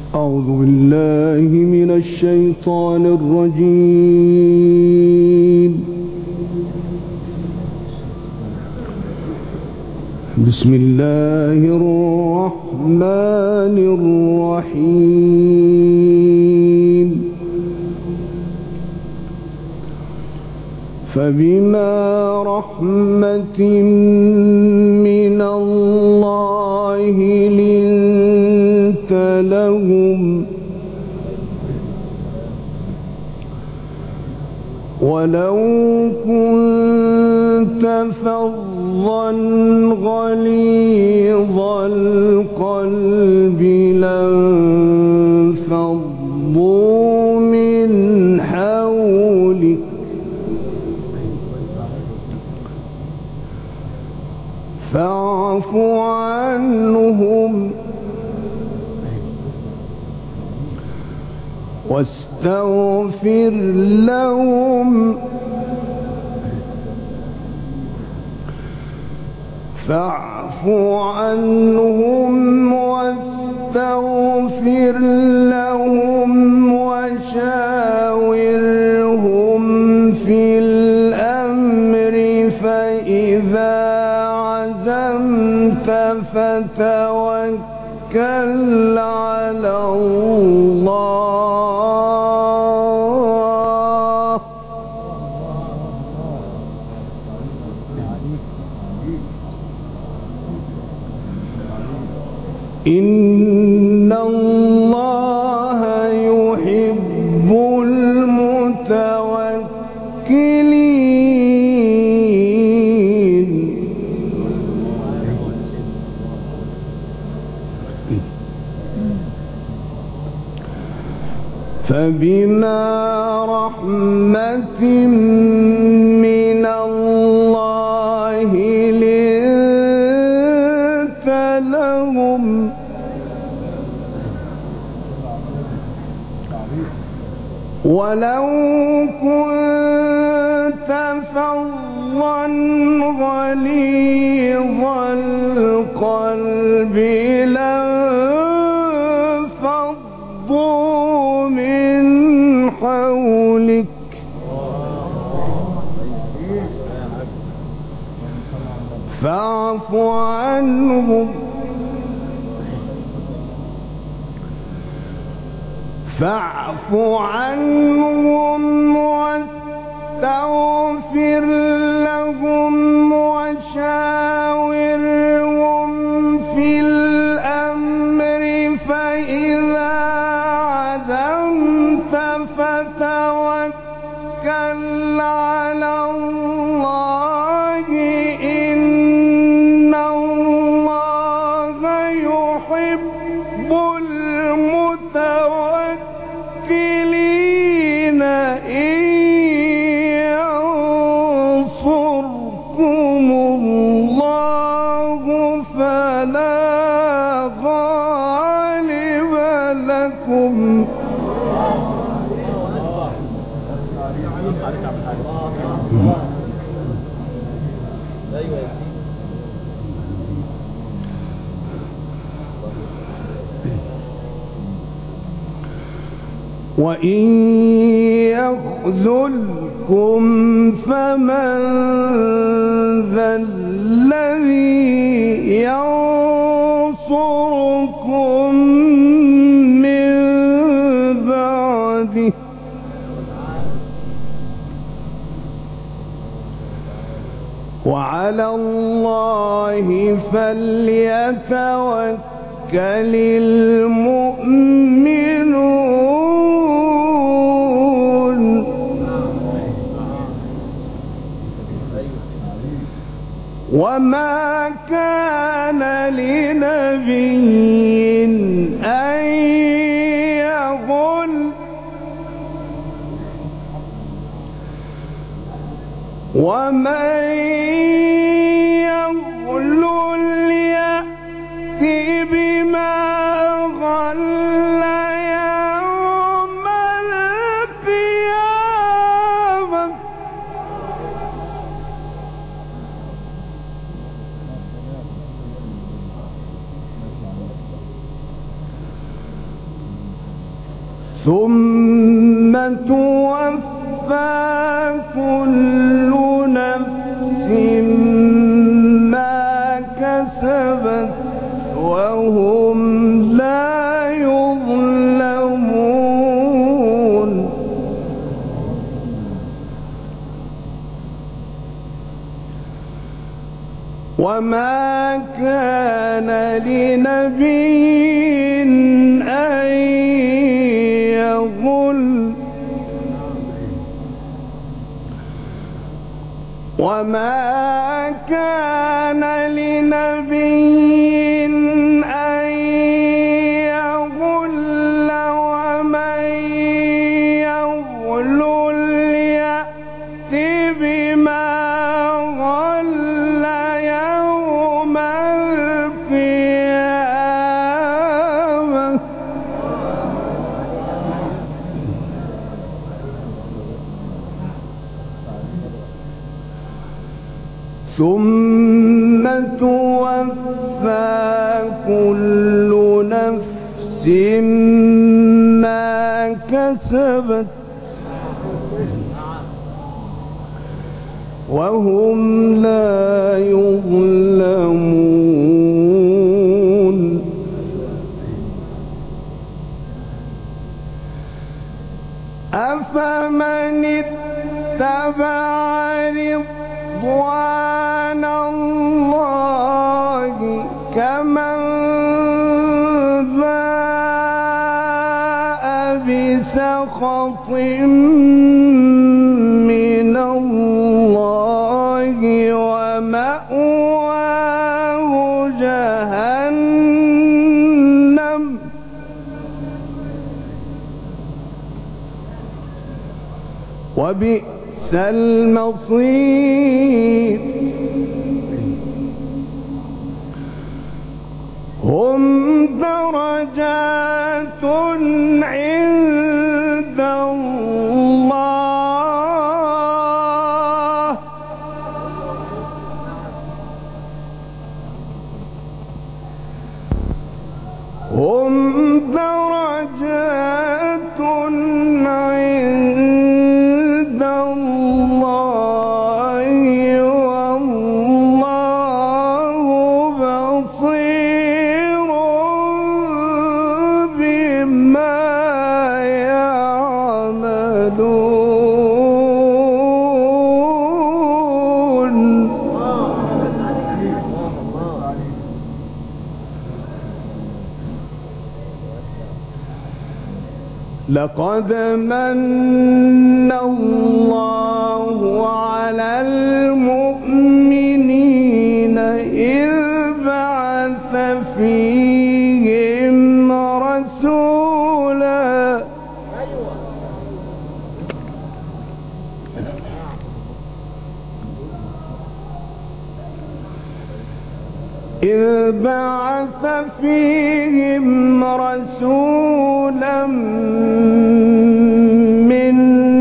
أعوذ بالله من الشيطان الرجيم. بسم الله الرحمن الرحيم. فبما رحمة من الله لنت لهم ولو كنت فظا غليظ القلب لانفضوا من حولك فاعف عنهم واستغفر لهم فاعف عنهم واستغفر لهم وشاورهم في الأمر فإذا عزمت فتوكل على الله إن الله يحب المتوكلين. فبما رحمة من الله لنت لهم ولو كنت فظا غليظ القلب لانفضوا من حولك فاعف عنهم واستغفر لهم وشاورهم في الأمر فإذا عزمت فتوكل على الله إن الله يحب المتوكلين. إن ينصركم الله فلا غالب لكم وإن يخذلكم فمن ذا الذي ينصركم من بعده وعلى الله فليتوكل المؤمنون. وما كان لنبي أن يغل ومن يغل يأتي بما غل يوم القيامة ثم توفى كل نفس ما كسبت وهم لا يظلمون. وما كان لنبي أن يغل وما كان لنبي أن يغل ومن يغل يأت بما غل يوم القيامة ثم توفى كل نفس ما كسبت وهم لا يظلمون. أفمن اتبع رضوان الله كمن باء بسخط من الله ومأواه جهنم وبئس المصير. هم درجات عند الله هم درجات عند الله والله بصير بما يعملون. لقد من الله على المؤمنين إذ بعث فيهم رسولا من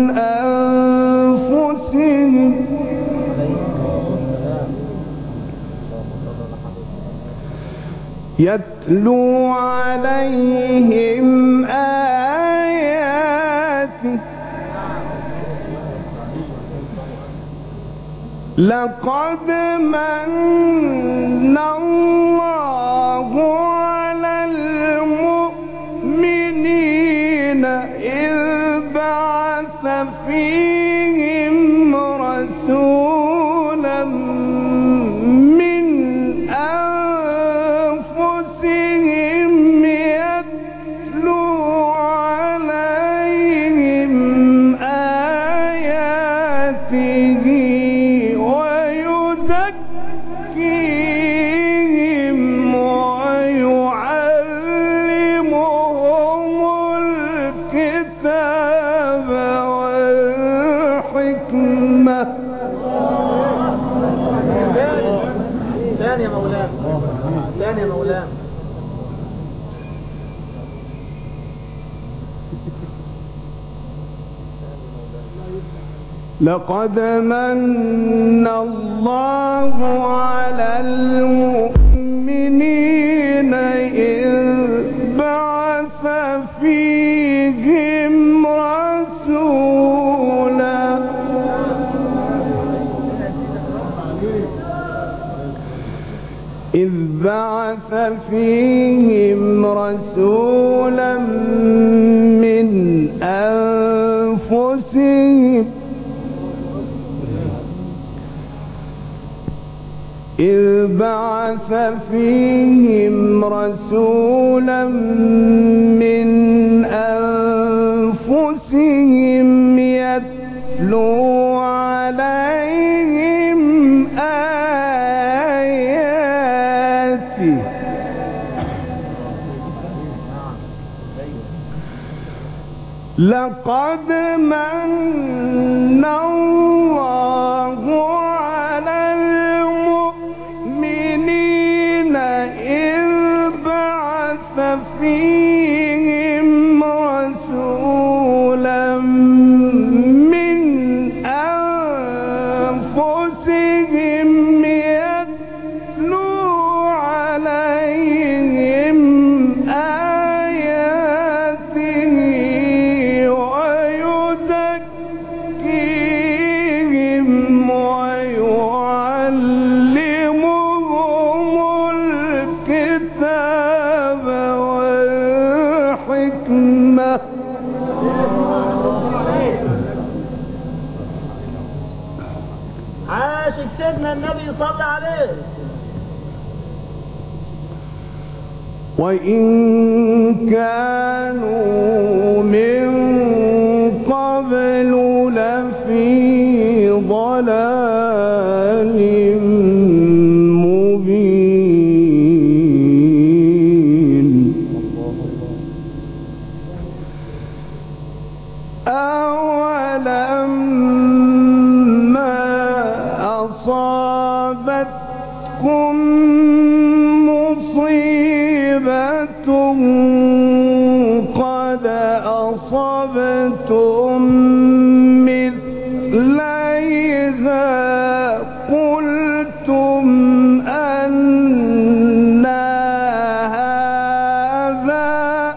أنفسهم يتلو عليهم آياته لقد من الله على المؤمنين إذ بعث فيهم رسولا من أنفسهم يتلو عليهم آياته ويزكيهم ويعلمهم الكتاب والحكمة. ثاني يا مولانا ثاني يا مولانا. لقد من الله على المؤمنين إذ بعث فيهم بعث فيهم رسولا من أنفسهم يتلو عليهم آياته لقد من الله على المؤمنين إذ بعث فيهم رسولا من أنفسهم يتلو عليهم آياته ويزكيهم ويعلمهم الكتاب والحكمة عاشق سيدنا النبي صلى عليه. وإن كانوا من قبل لفي ضلال مبين أولما أصابتكم مصيبة قد أصبتم مثليها قلتم أنى هذا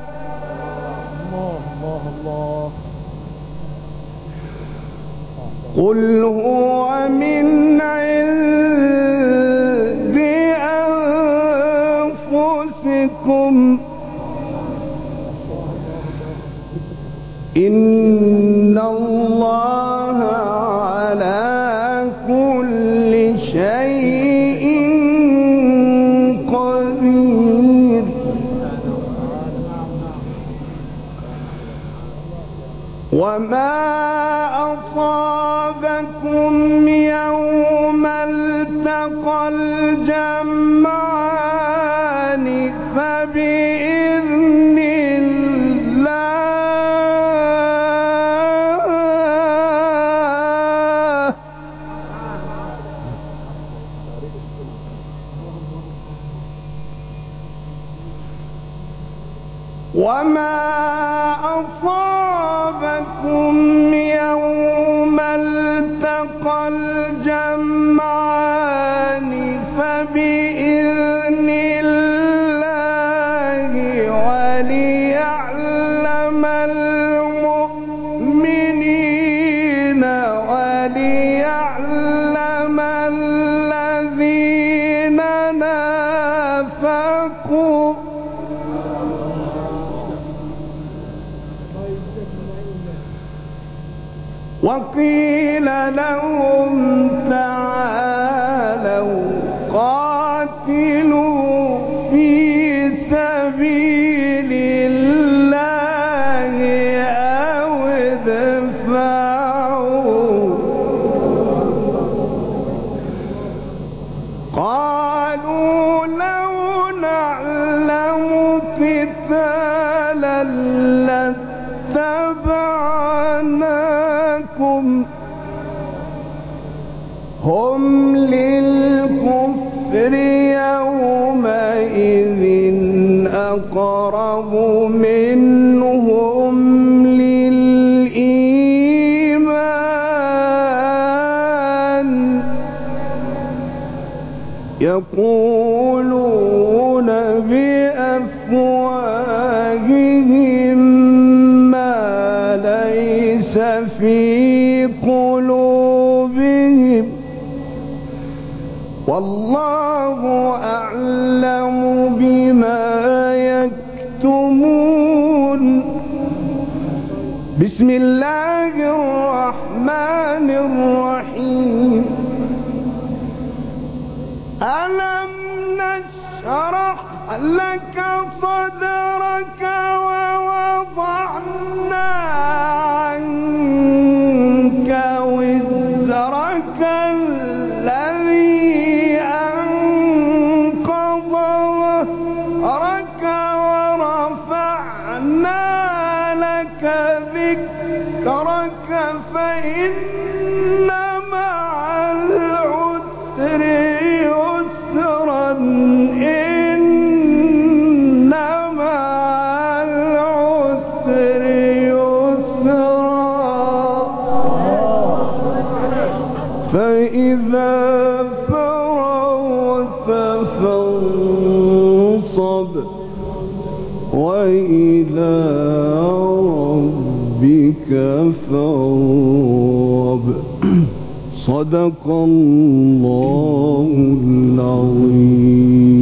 قل هو من عند أنفسكم إن الله على كل شيء قدير وما أصابكم يوم التقى الجمعان فبإذن الله وما أصابكم يوم التقى الجمعان فبإذن الله وليعلم المؤمنين وليعلم الذين نافقوا وقيل لهم تعالوا قاتلوا في سبيل الله أو ادفعوا قالوا لو نعلم قتالا لاتبعناكم هم للكفر يومئذ أقرب منهم للإيمان يقولون بأفواههم ما ليس في قلوبهم والله أعلم تكتمون. بسم الله الرحمن الرحيم. ألم نشرح لك صدرك ووضعنا عنك وزرك الذي أنقض ظهرك ورفعنا لك ذكرك فإن مع العسر يسرا إن مع العسر يسرا فإذا فرغت فانصب وإلى ربك فارغب. صدق الله العظيم.